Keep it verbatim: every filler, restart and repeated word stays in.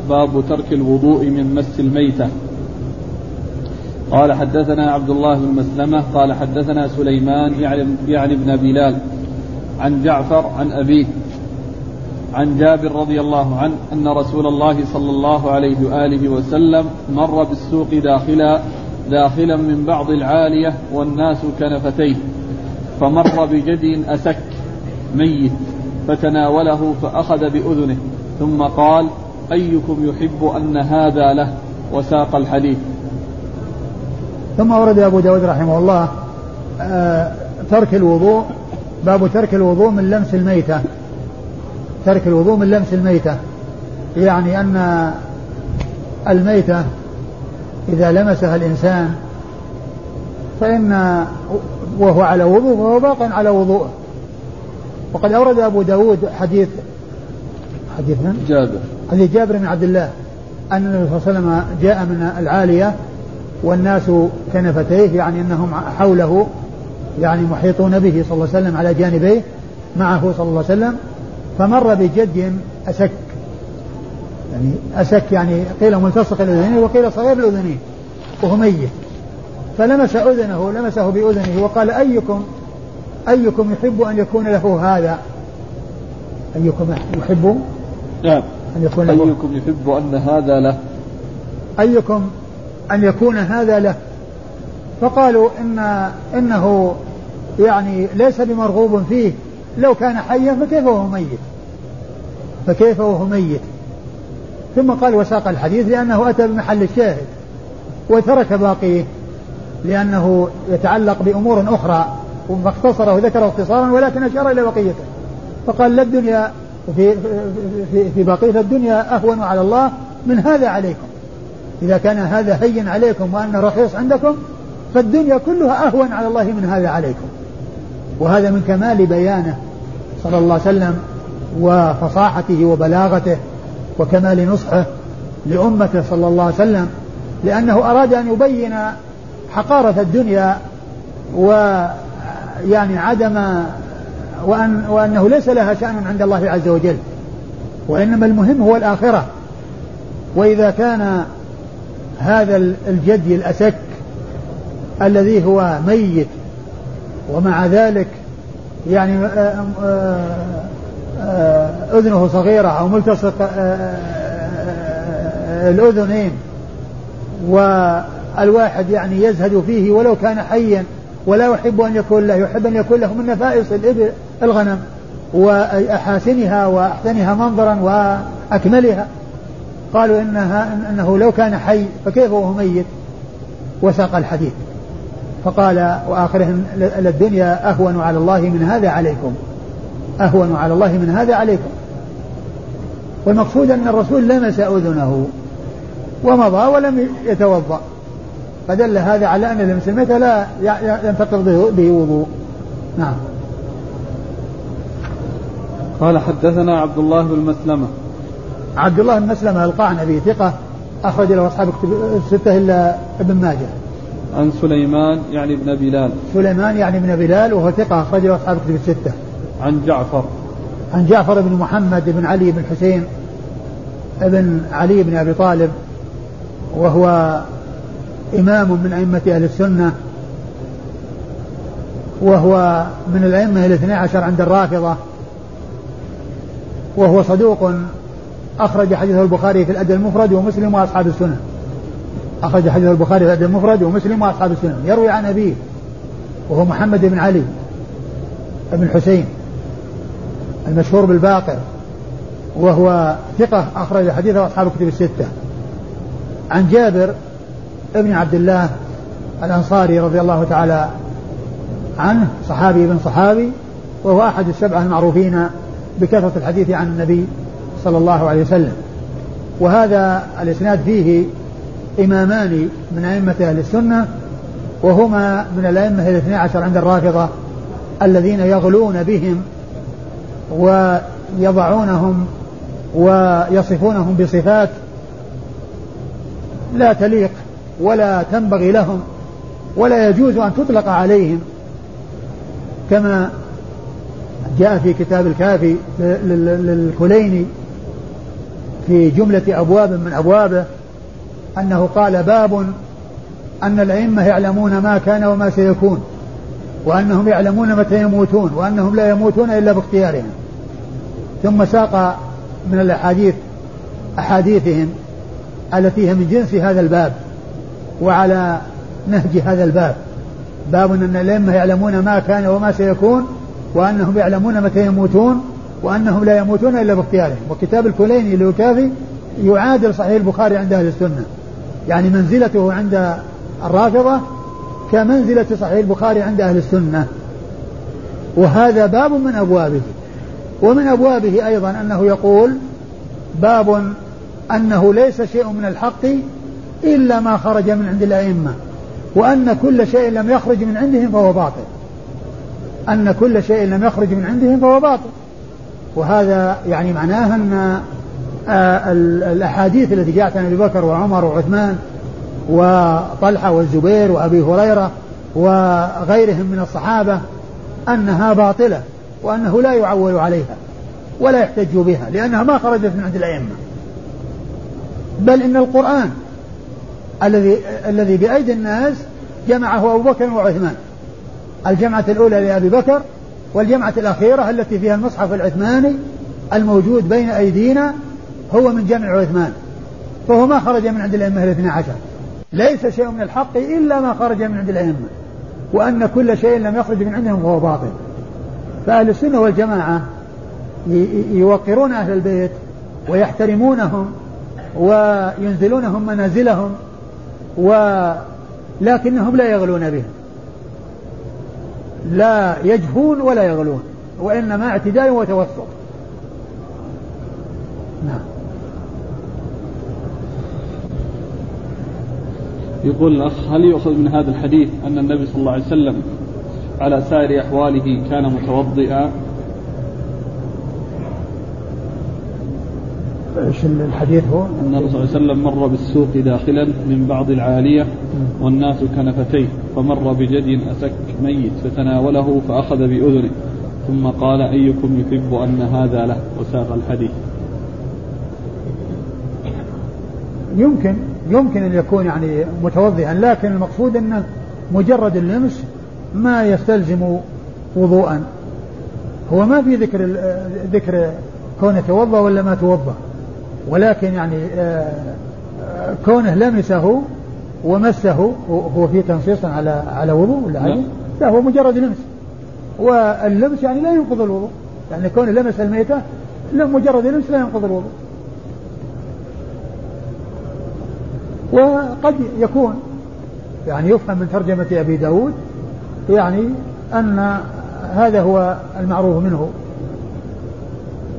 باب ترك الوضوء من مس الميتة. قال حدثنا عبد الله بن مسلمة قال حدثنا سليمان يعني ابن بلال عن جعفر عن أبيه عن جابر رضي الله عنه أن رسول الله صلى الله عليه وآله وسلم مر بالسوق داخلا داخلا من بعض العالية والناس كنفتيه، فمر بجدي أسك ميت فتناوله فأخذ بأذنه ثم قال: أيكم يحب أن هذا له؟ وساق الحديث. ثم ورد أبو داود رحمه الله آه ترك الوضوء، باب ترك الوضوء من لمس الميتة. ترك الوضوء من لمس الميتة يعني أن الميتة إذا لمسها الإنسان فإن وهو على وضوء وهو باق على وضوءه. وقد أورد أبو داود حديث حديث من؟ جابر حديث جابر بن عبد الله أن النبي صلى الله عليه وسلم جاء من العالية والناس كنفتيه، يعني أنهم حوله يعني محيطون به صلى الله عليه وسلم على جانبيه معه صلى الله عليه وسلم، فمر بجد أسك، يعني أسك يعني قيل ملتصق الأذنين وقيل صغير الأذنين وهو ميت، فلمس أذنه لمسه بأذنه وقال: أيكم أيكم يحب أن يكون له هذا؟ أيكم يحب نعم أن يكون له أيكم يحب أن هذا له أيكم أن يكون هذا له؟ فقالوا إن إنه يعني ليس بمرغوب فيه، لو كان حيا فكيف وهو ميت فكيف وهو ميت ثم قال وساق الحديث لأنه أتى بمحل الشاهد وترك باقيه لأنه يتعلق بأمور أخرى، فاختصره وذكره اختصارا ولكن أشار إلى بقيته، فقال: لا الدنيا في, في, في بقية الدنيا أهون على الله من هذا عليكم، إذا كان هذا هين عليكم وأنه رخيص عندكم فالدنيا كلها أهون على الله من هذا عليكم. وهذا من كمال بيانه صلى الله عليه وسلم وفصاحته وبلاغته وكمال نصحه لأمته صلى الله عليه وسلم، لأنه أراد أن يبين حقارة الدنيا ويعني عدم وأن وأنه ليس لها شأن عند الله عز وجل، وإنما المهم هو الآخرة. وإذا كان هذا الجدي الأسك الذي هو ميت ومع ذلك يعني أذنه صغيرة أو ملتصق الأذنين والواحد يعني يزهد فيه ولو كان حيا ولا يحب أن يكون له، يحب أن يكون له من نفائس الإبل الغنم وأحاسنها وأحسنها منظرا وأكملها، قالوا إنها إنه لو كان حي فكيف وهو ميت؟ وساق الحديث فقال وآخرهم: الدنيا أهون على الله من هذا عليكم، أهون على الله من هذا عليكم. والمقصود أن الرسول لمس أذنه ومضى ولم يتوضأ، فدل هذا على أن لمس الميتة لا ينتقض به وضوء. نعم. قال حدثنا عبد الله بن مسلمة. عبد الله بن مسلمة القعنبي ثقة أخرج له أصحاب الستة إلا ابن ماجه. عن سليمان يعني ابن بلال. سليمان يعني ابن بلال وهو ثقة أخرج له أصحاب الكتب الستة. عن جعفر. عن جعفر بن محمد بن علي بن حسين ابن علي بن أبي طالب، وهو إمام من أئمة أهل السنة، وهو من الأئمة الاثني عشر عند الرافضة، وهو صدوق أخرج حديثه البخاري في الأدب المفرد ومسلم وأصحاب السنن. أخرج حديث البخاري في الأدب المفرد ومسلم وأصحاب السنن. يروي عن أبيه وهو محمد بن علي بن حسين المشهور بالباقر، وهو ثقة أخرج حديثه أصحاب الكتب الستة. عن جابر ابن عبد الله الأنصاري رضي الله تعالى عنه، صحابي بن صحابي، وهو أحد السبعة المعروفين بكثرة الحديث عن النبي صلى الله عليه وسلم. وهذا الإسناد فيه إمامان من أئمة أهل السنة، وهما من الأئمة الاثني عشر عند الرافضة الذين يغلون بهم ويضعونهم ويصفونهم بصفات لا تليق ولا تنبغي لهم ولا يجوز أن تطلق عليهم، كما جاء في كتاب الكافي للكليني في جملة أبواب من أبوابه أنه قال باب أن الأئمة يعلمون ما كان وما سيكون، وأنهم يعلمون متى يموتون، وأنهم لا يموتون إلا باختيارهم. ثم ساق من الأحاديث أحاديثهم التي هي من جنس هذا الباب وعلى نهج هذا الباب. باب أن الأئمة يعلمون ما كان وما سيكون، وأنهم يعلمون متى يموتون، وأنهم لا يموتون إلا باختيارهم. وكتاب الكليني اللي هو كافي يعادل صحيح البخاري عند أهل السنة، يعني منزلته عند الرافضة كمنزلة صحيح البخاري عند أهل السنة. وهذا باب من أبوابه. ومن أبوابه أيضا أنه يقول باب أنه ليس شيء من الحق إلا ما خرج من عند الأئمة، وأن كل شيء لم يخرج من عندهم فهو باطل. أن كل شيء لم يخرج من عندهم فهو باطل. وهذا يعني معناه أن الأحاديث التي جاءت عن أبي بكر وعمر وعثمان وطلحة والزبير وأبي هريرة وغيرهم من الصحابة أنها باطلة، وأنه لا يعول عليها ولا يحتج بها لأنها ما خرجت من عند الأئمة. بل إن القرآن الذي الذي بأيدي الناس جمعه أبو بكر وعثمان، الجمعة الأولى لأبي بكر، والجمعة الأخيرة التي فيها المصحف العثماني الموجود بين أيدينا هو من جمع عثمان، فهو ما خرج من عند الأئمة الاثنى عشر. ليس شيء من الحق إلا ما خرج من عند الأئمة، وأن كل شيء لم يخرج من عندهم فهو باطل. فأهل السنة والجماعة يوقرون أهل البيت ويحترمونهم وينزلونهم منازلهم، ولكنهم لا يغلون بهم، لا يجفون ولا يغلون، وإنما اعتدال وتوسط. نعم. يقول الأخ: هل يؤخذ من هذا الحديث أن النبي صلى الله عليه وسلم على سائر أحواله كان متوضئا؟ ايش الحديث؟ هو أن الرسول صلى الله عليه وسلم مر بالسوق داخلا من بعض العالية والناس كنفتيه، فمر بجدي أسك ميت فتناوله فأخذ بأذنه، ثم قال: أيكم يحب أن هذا له؟ وساق الحديث. يمكن يمكن أن يكون يعني متوضئا، لكن المقصود أنه مجرد اللمس ما يستلزم وضوءا. هو ما في ذكر ذكر كونه توضأ ولا ما توضأ، ولكن يعني كونه لمسه ومسه هو فيه تنصيص على على وضوء ولا عادي؟ لا، هو مجرد لمس، واللمس يعني لا ينقض الوضوء، يعني كونه لمس الميتة مجرد لمس لا ينقض الوضوء. وقد يكون يعني يفهم من ترجمة أبي داود يعني أن هذا هو المعروف منه